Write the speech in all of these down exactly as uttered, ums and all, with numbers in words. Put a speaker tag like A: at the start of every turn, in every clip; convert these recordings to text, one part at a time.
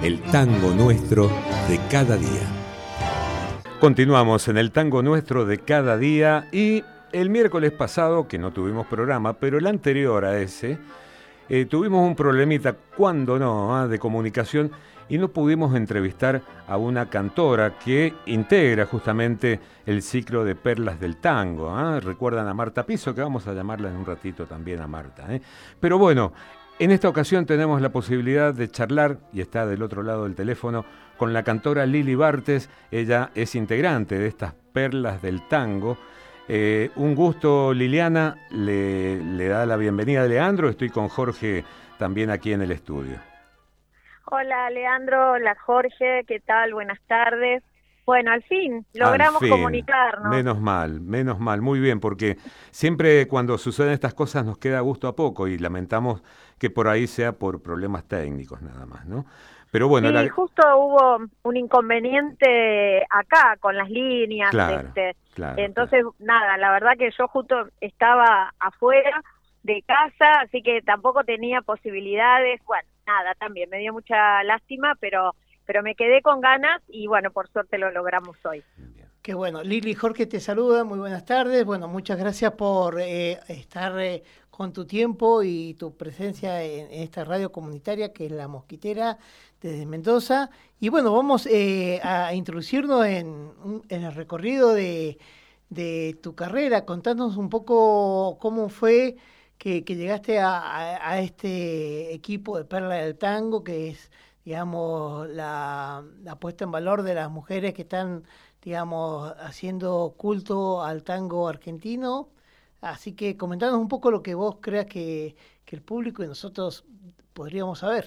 A: el tango nuestro de cada día. Continuamos en el tango nuestro de cada día y el miércoles pasado, que no tuvimos programa, pero el anterior a ese, eh, tuvimos un problemita, cuando no, ¿eh? de comunicación, y no pudimos entrevistar a una cantora que integra justamente el ciclo de Perlas del Tango. ¿eh? Recuerdan a Marta Piso, que vamos a llamarla en un ratito también a Marta. ¿eh? Pero bueno, en esta ocasión tenemos la posibilidad de charlar, y está del otro lado del teléfono, con la cantora Lili Bartes. Ella es integrante de estas Perlas del Tango. Eh, un gusto, Liliana, le, le da la bienvenida a Leandro. Estoy con Jorge también aquí en el estudio.
B: Hola, Leandro. Hola, Jorge. ¿Qué tal? Buenas tardes. Bueno, al fin, logramos
A: al fin.
B: comunicarnos.
A: Menos mal, menos mal. Muy bien, porque siempre cuando suceden estas cosas nos queda gusto a poco y lamentamos que por ahí sea por problemas técnicos nada más, ¿no? Pero bueno,
B: sí,
A: la...
B: justo hubo un inconveniente acá con las líneas.
A: Claro,
B: este,
A: claro,
B: entonces,
A: claro.
B: nada, la verdad que yo justo estaba afuera de casa, así que tampoco tenía posibilidades. Bueno, nada, también me dio mucha lástima, pero pero me quedé con ganas y bueno, por suerte lo logramos hoy.
C: Qué bueno. Lili, Jorge te saluda, muy buenas tardes. Bueno, muchas gracias por eh, estar eh, con tu tiempo y tu presencia en, en esta radio comunitaria que es La Mosquitera desde Mendoza. Y bueno, vamos eh, a introducirnos en, en el recorrido de, de tu carrera. Contanos un poco cómo fue que, que llegaste a, a, a este equipo de Perla del Tango, que es, digamos, la, la puesta en valor de las mujeres que están, digamos, haciendo culto al tango argentino. Así que comentanos un poco lo que vos creas que, que el público y nosotros podríamos saber.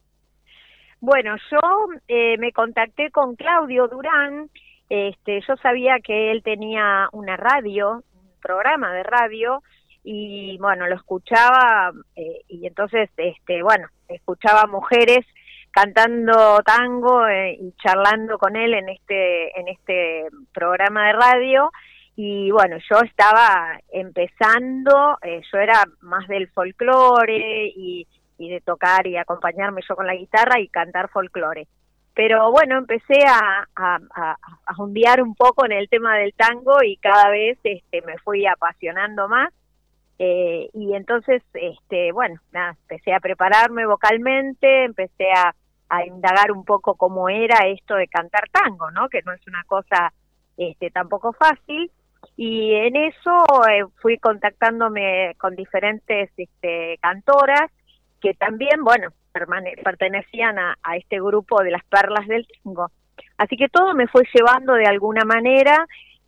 B: Bueno, yo eh, me contacté con Claudio Durán. Este, yo sabía que él tenía una radio, un programa de radio, y bueno, lo escuchaba, eh, y entonces, este, bueno, escuchaba mujeres cantando tango eh, y charlando con él en este en este programa de radio. Y bueno, yo estaba empezando, eh, yo era más del folclore y, y de tocar y acompañarme yo con la guitarra y cantar folclore. Pero bueno, empecé a, a, a, a hundear un poco en el tema del tango y cada vez este, me fui apasionando más. Eh, y entonces, este, bueno, nada, empecé a prepararme vocalmente, empecé a, a indagar un poco cómo era esto de cantar tango, ¿no? Que no es una cosa este, tampoco fácil. Y en eso eh, fui contactándome con diferentes este, cantoras que también, bueno, permane- pertenecían a, a este grupo de las Perlas del Tango. Así que todo me fue llevando de alguna manera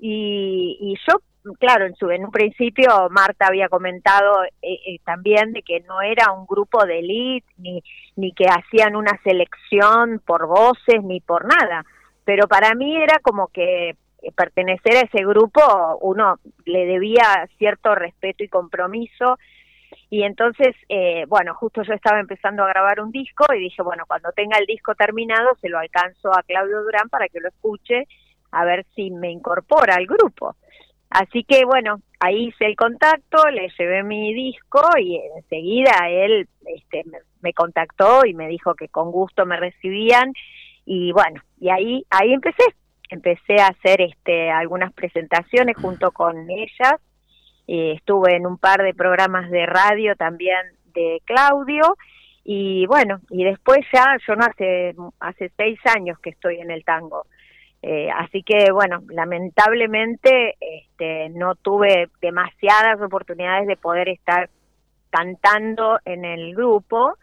B: y, y yo, claro, en, su, en un principio Marta había comentado eh, eh, también de que no era un grupo de élite, ni, ni que hacían una selección por voces, ni por nada, pero para mí era como que pertenecer a ese grupo uno le debía cierto respeto y compromiso, y entonces, eh, bueno, justo yo estaba empezando a grabar un disco y dije, bueno, cuando tenga el disco terminado se lo alcanzo a Claudio Durán para que lo escuche, a ver si me incorpora al grupo. Así que bueno, ahí hice el contacto, le llevé mi disco y enseguida él este, me, me contactó y me dijo que con gusto me recibían y bueno, y ahí ahí empecé, empecé a hacer este algunas presentaciones junto con ellas, eh, estuve en un par de programas de radio también de Claudio y bueno, y después ya, yo no hace, hace seis años que estoy en el tango. Eh, así que, bueno, lamentablemente este, no tuve demasiadas oportunidades de poder estar cantando en el grupo,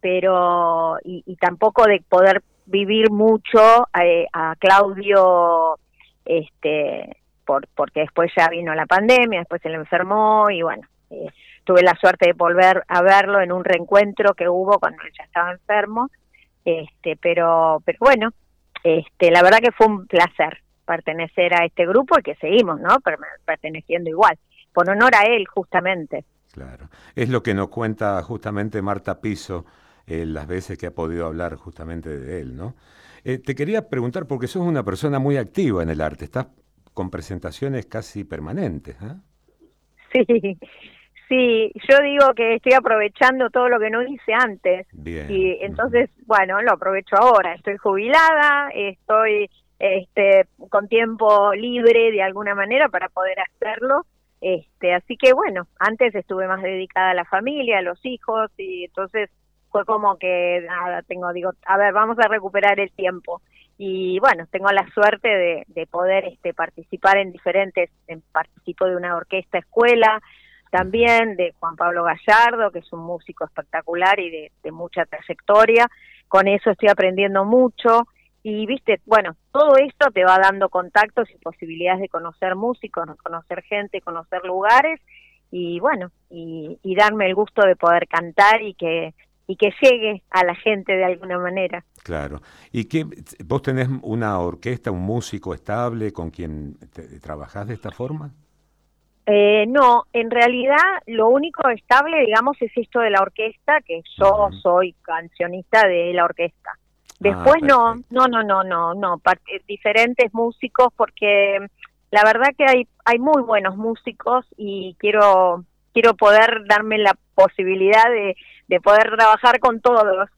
B: pero y, y tampoco de poder vivir mucho eh, a Claudio, este, por, porque después ya vino la pandemia, después se le enfermó y bueno, eh, tuve la suerte de volver a verlo en un reencuentro que hubo cuando él ya estaba enfermo, este, pero, pero bueno. Este, la verdad que fue un placer pertenecer a este grupo y que seguimos, ¿no? Perteneciendo igual, por honor a él justamente.
A: Claro, es lo que nos cuenta justamente Marta Piso, eh, las veces que ha podido hablar justamente de él, ¿no? Eh, te quería preguntar, porque sos una persona muy activa en el arte, estás con presentaciones casi permanentes, ¿eh?
B: Sí, sí, yo digo que estoy aprovechando todo lo que no hice antes.
A: Bien.
B: Y entonces, bueno, lo aprovecho ahora. Estoy jubilada, estoy este, con tiempo libre de alguna manera para poder hacerlo. Este, así que bueno, antes estuve más dedicada a la familia, a los hijos, y entonces fue como que nada, tengo, digo, a ver, vamos a recuperar el tiempo. Y bueno, tengo la suerte de, de poder este, participar en diferentes, en, participo de una orquesta escuela, también de Juan Pablo Gallardo, que es un músico espectacular y de, de mucha trayectoria. Con eso estoy aprendiendo mucho. Y viste, bueno, todo esto te va dando contactos y posibilidades de conocer músicos, conocer gente, conocer lugares, y bueno, y, y darme el gusto de poder cantar y que y que llegue a la gente de alguna manera.
A: Claro. ¿Y qué, vos tenés una orquesta, un músico estable con quien te, trabajás de esta forma?
B: Eh, no, en realidad lo único estable, digamos, es esto de la orquesta, que yo uh-huh. soy cancionista de la orquesta. Después ah, no, no, no, no, no, no, diferentes músicos, porque la verdad que hay hay muy buenos músicos y quiero quiero poder darme la posibilidad de, de poder trabajar con todos,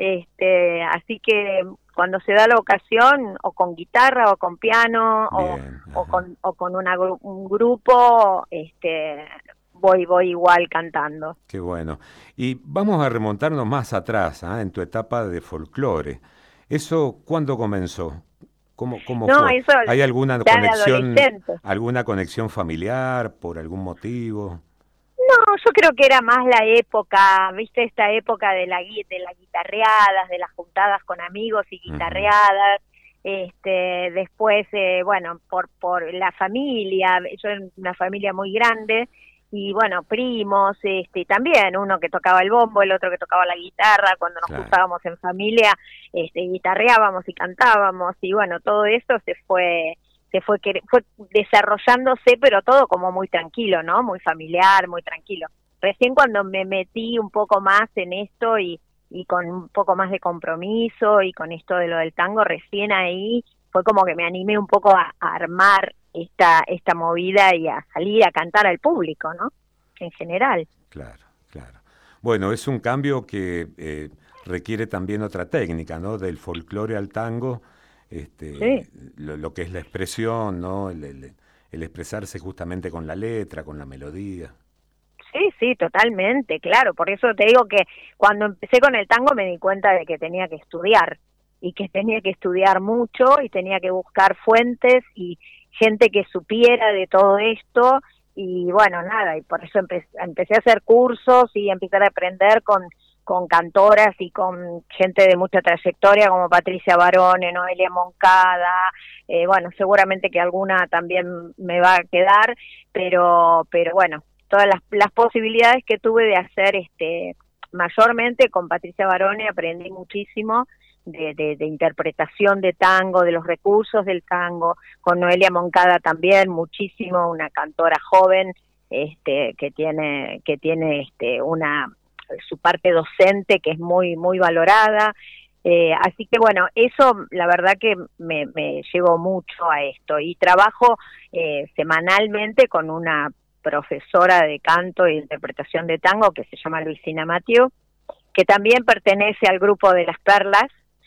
B: este, así que cuando se da la ocasión, o con guitarra o con piano o, o con o con una, un grupo, este, voy voy igual cantando.
A: Qué bueno. Y vamos a remontarnos más atrás, ¿eh? En tu etapa de folclore. ¿Eso cuándo comenzó? ¿Cómo, cómo
B: no,
A: fue?
B: Eso
A: ¿Hay alguna conexión, alguna conexión familiar por algún motivo?
B: No, yo creo que era más la época, viste, esta época de la de las guitarreadas, de las juntadas con amigos y guitarreadas. Uh-huh. Este, después, eh, bueno, por por la familia, yo era una familia muy grande. Y bueno, primos, este, también uno que tocaba el bombo, el otro que tocaba la guitarra, cuando nos claro. juntábamos en familia, este, guitarreábamos y cantábamos, y bueno, todo eso se fue, se fue, fue desarrollándose, pero todo como muy tranquilo, ¿no? Muy familiar, muy tranquilo. Recién cuando me metí un poco más en esto y, y con un poco más de compromiso y con esto de lo del tango, recién ahí fue como que me animé un poco a, a armar esta esta movida y a salir a cantar al público, ¿no? En general.
A: Claro, claro. Bueno, es un cambio que eh, requiere también otra técnica, ¿no? Del folclore al tango, este, sí. lo, lo que es la expresión, ¿no? El, el, el expresarse justamente con la letra, con la melodía.
B: Sí, sí, totalmente, claro. Por eso te digo que cuando empecé con el tango me di cuenta de que tenía que estudiar y que tenía que estudiar mucho y tenía que buscar fuentes y gente que supiera de todo esto, y bueno, nada, y por eso empe empecé a hacer cursos y empezar a aprender con, con cantoras y con gente de mucha trayectoria como Patricia Barone, Noelia Moncada, eh, bueno, seguramente que alguna también me va a quedar, pero pero bueno, todas las, las posibilidades que tuve de hacer, este mayormente con Patricia Barone aprendí muchísimo, De, de, de interpretación de tango, de los recursos del tango, con Noelia Moncada también muchísimo, una cantora joven, este, que tiene, que tiene este, una, su parte docente que es muy, muy valorada, eh, así que bueno, eso la verdad que me, me llevó mucho a esto, y trabajo eh, semanalmente con una profesora de canto e interpretación de tango que se llama Luisina Mathieu, que también pertenece al grupo de Las Perlas,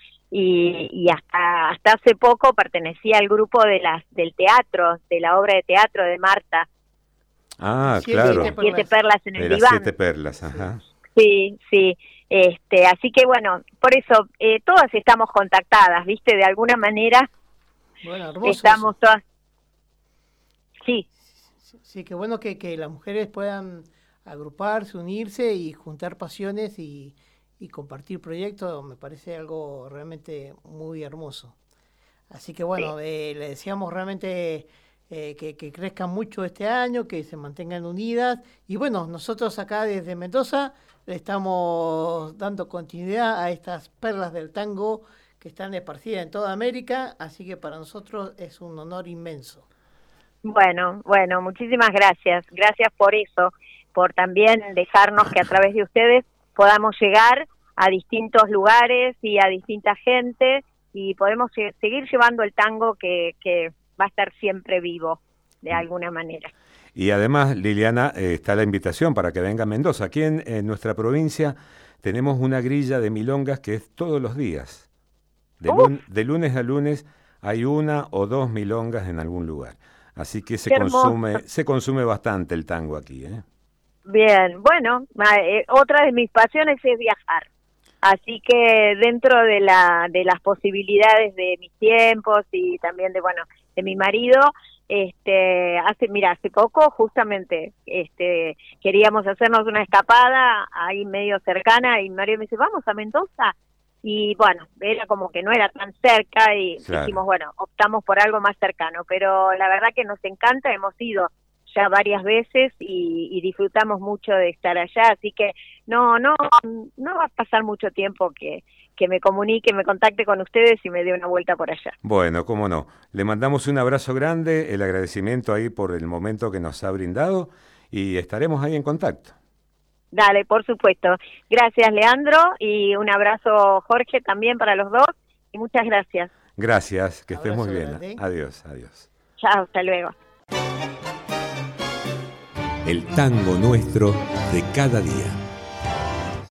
B: y, y hasta hasta hace poco pertenecía al grupo de las del teatro, de la obra de teatro de Marta.
A: Ah, siete, claro.
B: Siete, siete perlas en el
A: de las
B: diván.
A: Siete perlas, ajá.
B: Sí, sí. Este, así que bueno, por eso eh, todas estamos contactadas, ¿viste? De alguna manera.
C: Bueno, hermoso.
B: Estamos todas. Sí.
C: Sí, sí, qué bueno que, que las mujeres puedan agruparse, unirse y juntar pasiones y y compartir proyectos, me parece algo realmente muy hermoso. Así que bueno, sí. eh, le deseamos realmente eh, que, que crezcan mucho este año, que se mantengan unidas, y bueno, nosotros acá desde Mendoza le estamos dando continuidad a estas perlas del tango que están esparcidas en toda América, así que para nosotros es un honor inmenso.
B: Bueno, bueno, muchísimas gracias, gracias por eso, por también dejarnos que a través de ustedes podamos llegar a distintos lugares y a distinta gente, y podemos seguir llevando el tango que, que va a estar siempre vivo, de alguna manera.
A: Y además, Liliana, eh, está la invitación para que venga a Mendoza. Aquí en, en nuestra provincia tenemos una grilla de milongas que es todos los días. De, lun, de lunes a lunes hay una o dos milongas en algún lugar. Así que se consume, se consume bastante el tango aquí, ¿eh?
B: Bien, bueno, eh, otra de mis pasiones es viajar. Así que dentro de la de las posibilidades de mis tiempos y también de bueno de mi marido, este hace mira hace poco justamente este queríamos hacernos una escapada ahí medio cercana y mi marido me dice vamos a Mendoza y bueno era como que no era tan cerca y claro. Dijimos bueno optamos por algo más cercano, pero la verdad que nos encanta, hemos ido ya varias veces y, y disfrutamos mucho de estar allá, así que no no no va a pasar mucho tiempo que, que me comunique, me contacte con ustedes y me dé una vuelta por allá.
A: Bueno, cómo no. Le mandamos un abrazo grande, el agradecimiento ahí por el momento que nos ha brindado y estaremos ahí en contacto.
B: Dale, por supuesto. Gracias, Leandro, y un abrazo, Jorge, también para los dos, y muchas gracias.
A: Gracias, que estés
C: Abrazo
A: muy bien.
C: grande.
A: Adiós, adiós.
B: Chao, hasta luego.
A: El tango nuestro de cada día.